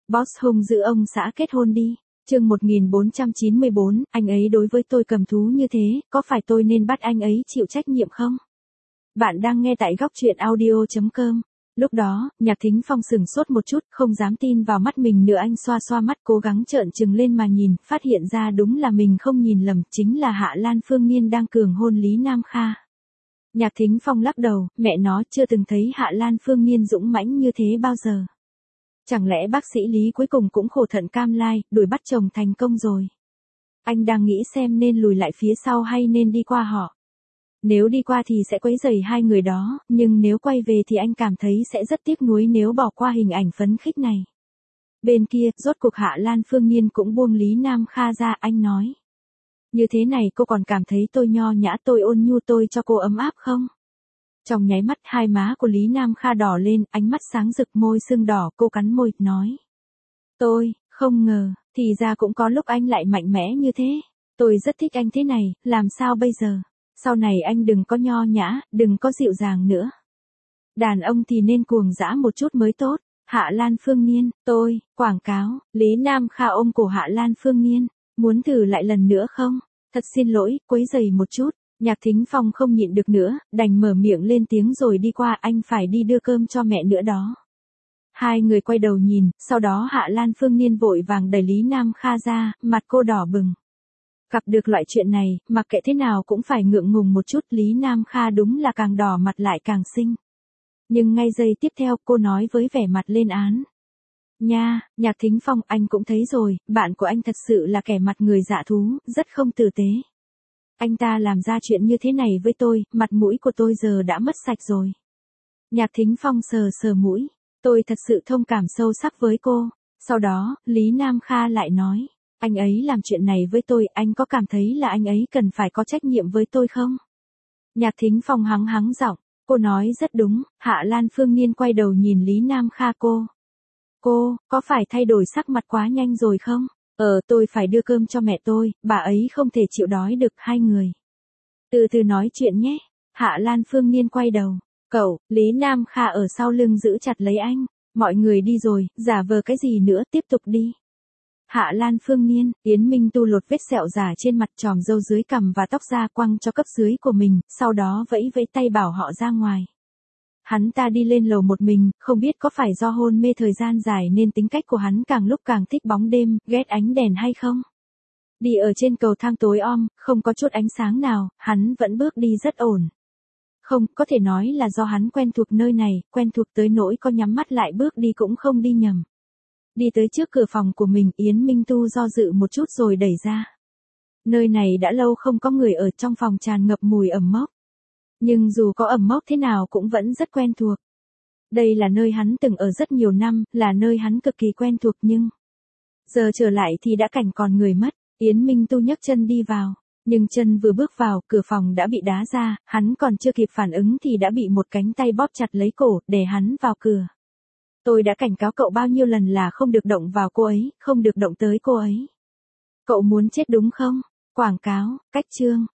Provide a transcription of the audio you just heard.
Boss hung dữ ông xã kết hôn đi. Chương 1494, anh ấy đối với tôi cầm thú như thế, có phải tôi nên bắt anh ấy chịu trách nhiệm không? Bạn đang nghe tại góc truyện audio.com. Lúc đó, Nhạc Thính Phong sửng sốt một chút, không dám tin vào mắt mình nữa. Anh xoa xoa mắt, cố gắng trợn trừng lên mà nhìn, phát hiện ra đúng là mình không nhìn lầm, chính là Hạ Lan Phương Nhiên đang cường hôn Lý Nam Kha. Nhạc Thính Phong lắc đầu, mẹ nó chưa từng thấy Hạ Lan Phương Nhiên dũng mãnh như thế bao giờ. Chẳng lẽ bác sĩ Lý cuối cùng cũng khổ thận cam lai, đuổi bắt chồng thành công rồi. Anh đang nghĩ xem nên lùi lại phía sau hay nên đi qua họ. Nếu đi qua thì sẽ quấy rầy hai người đó, nhưng nếu quay về thì anh cảm thấy sẽ rất tiếc nuối nếu bỏ qua hình ảnh phấn khích này. Bên kia, rốt cuộc Hạ Lan Phương Nhiên cũng buông Lý Nam Kha ra, anh nói. Như thế này cô còn cảm thấy tôi nho nhã, tôi ôn nhu, tôi cho cô ấm áp không? Trong nháy mắt hai má của Lý Nam Kha đỏ lên, ánh mắt sáng rực, môi sưng đỏ, cô cắn môi, nói. Tôi, không ngờ, thì ra cũng có lúc anh lại mạnh mẽ như thế. Tôi rất thích anh thế này, làm sao bây giờ? Sau này anh đừng có nho nhã, đừng có dịu dàng nữa. Đàn ông thì nên cuồng dã một chút mới tốt. Hạ Lan Phương Nhiên, tôi, quảng cáo, Lý Nam Kha ôm cổ Hạ Lan Phương Nhiên. Muốn thử lại lần nữa không? Thật xin lỗi, quấy rầy một chút. Nhạc Thính Phong không nhịn được nữa, đành mở miệng lên tiếng rồi đi qua, anh phải đi đưa cơm cho mẹ nữa đó. Hai người quay đầu nhìn, sau đó Hạ Lan Phương Nhiên vội vàng đẩy Lý Nam Kha ra, mặt cô đỏ bừng. Gặp được loại chuyện này, mặc kệ thế nào cũng phải ngượng ngùng một chút, Lý Nam Kha đúng là càng đỏ mặt lại càng xinh. Nhưng ngay giây tiếp theo cô nói với vẻ mặt lên án. Nha, Nhạc Thính Phong, anh cũng thấy rồi, bạn của anh thật sự là kẻ mặt người dạ thú, rất không tử tế. Anh ta làm ra chuyện như thế này với tôi, mặt mũi của tôi giờ đã mất sạch rồi. Nhạc Thính Phong sờ sờ mũi, tôi thật sự thông cảm sâu sắc với cô. Sau đó, Lý Nam Kha lại nói, anh ấy làm chuyện này với tôi, anh có cảm thấy là anh ấy cần phải có trách nhiệm với tôi không? Nhạc Thính Phong hắng hắng giọng, cô nói rất đúng. Hạ Lan Phương Nhiên quay đầu nhìn Lý Nam Kha cô, có phải thay đổi sắc mặt quá nhanh rồi không? Tôi phải đưa cơm cho mẹ tôi, bà ấy không thể chịu đói được, hai người. Từ từ nói chuyện nhé. Hạ Lan Phương Nhiên quay đầu. Cậu, Lý Nam Kha ở sau lưng giữ chặt lấy anh. Mọi người đi rồi, giả vờ cái gì nữa, tiếp tục đi. Hạ Lan Phương Nhiên, Yến Minh Tu lột vết sẹo giả trên mặt, tròm râu dưới cằm và tóc ra quăng cho cấp dưới của mình, sau đó vẫy vẫy tay bảo họ ra ngoài. Hắn ta đi lên lầu một mình, không biết có phải do hôn mê thời gian dài nên tính cách của hắn càng lúc càng thích bóng đêm, ghét ánh đèn hay không? Đi ở trên cầu thang tối om, không có chút ánh sáng nào, hắn vẫn bước đi rất ổn. Không, có thể nói là do hắn quen thuộc nơi này, quen thuộc tới nỗi có nhắm mắt lại bước đi cũng không đi nhầm. Đi tới trước cửa phòng của mình, Yến Minh Tu do dự một chút rồi đẩy ra. Nơi này đã lâu không có người ở, trong phòng tràn ngập mùi ẩm mốc. Nhưng dù có ẩm mốc thế nào cũng vẫn rất quen thuộc. Đây là nơi hắn từng ở rất nhiều năm, là nơi hắn cực kỳ quen thuộc nhưng... Giờ trở lại thì đã cảnh còn người mất. Yến Minh Tu nhấc chân đi vào. Nhưng chân vừa bước vào, cửa phòng đã bị đá ra, hắn còn chưa kịp phản ứng thì đã bị một cánh tay bóp chặt lấy cổ, để hắn vào cửa. Tôi đã cảnh cáo cậu bao nhiêu lần là không được động vào cô ấy, không được động tới cô ấy. Cậu muốn chết đúng không? Quảng cáo, cách chương.